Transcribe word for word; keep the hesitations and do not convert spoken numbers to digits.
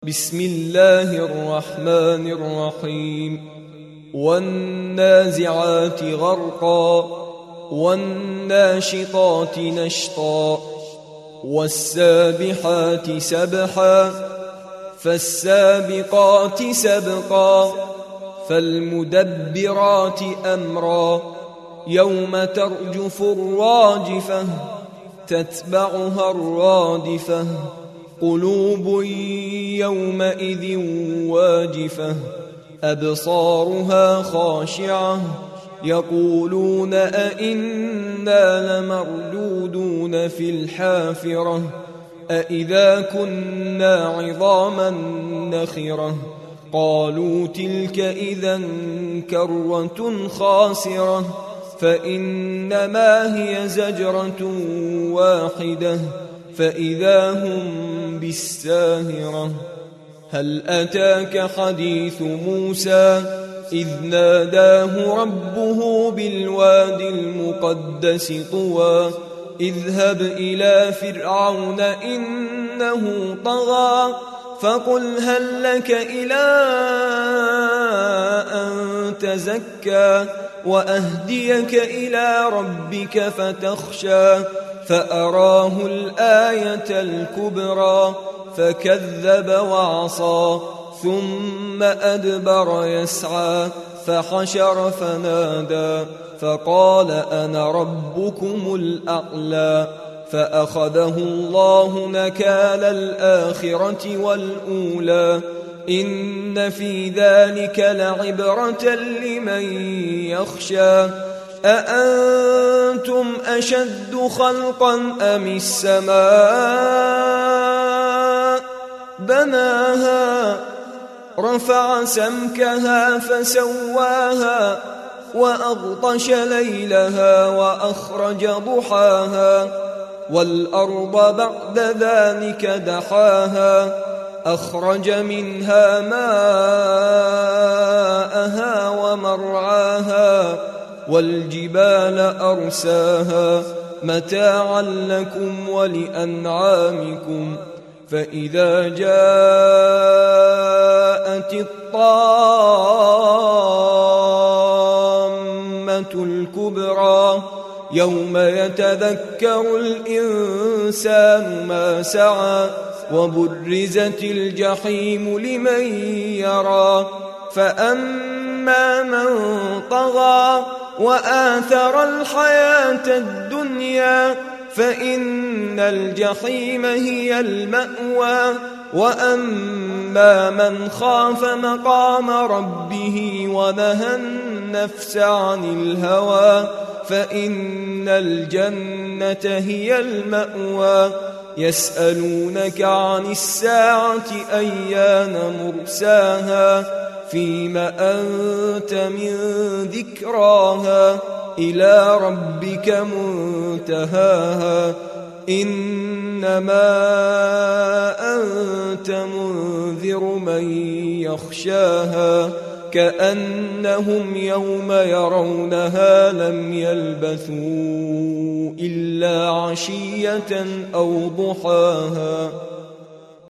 بسم الله الرحمن الرحيم والنازعات غرقا والناشطات نشطا والسابحات سبحا فالسابقات سبقا فالمدبرات أمرا يوم ترجف الراجفة تتبعها الرادفة قلوب يومئذ واجفة أبصارها خاشعة يقولون أئنا لمردودون في الحافرة أئذا كنا عظاما نخرة قالوا تلك إذا كرة خاسرة فإنما هي زجرة واحدة فإذا هم بالساهرة هل أتاك حديث موسى إذ ناداه ربه بالوادي المقدس طوى اذهب إلى فرعون إنه طغى فقل هل لك إلى أن تزكى وأهديك إلى ربك فتخشى فأراه الآية الكبرى فكذب وعصى ثم أدبر يسعى فحشر فنادى فقال أنا ربكم الأعلى فأخذه الله نكال الآخرة والأولى إن في ذلك لعبرة لمن يخشى أأنتم أشد خلقا أم السماء بناها رفع سمكها فسواها وأغطش ليلها وأخرج ضحاها والأرض بعد ذلك دحاها أخرج منها ماءها ومرعاها والجبال أرساها متاعا لكم ولأنعامكم فإذا جاءت الطامة الكبرى يوم يتذكر الإنسان ما سعى وبرزت الجحيم لمن يرى فأما من طغى وآثر الحياة الدنيا فإن الجحيم هي المأوى وأما من خاف مقام ربه ونهى النفس عن الهوى فإن الجنة هي المأوى يسألونك عن الساعة أيان مرساها فيم أنت من ذكراها إلى ربك منتهاها إنما أنت منذر من يخشاها كأنهم يوم يرونها لم يلبثوا إلا عشية أو ضحاها.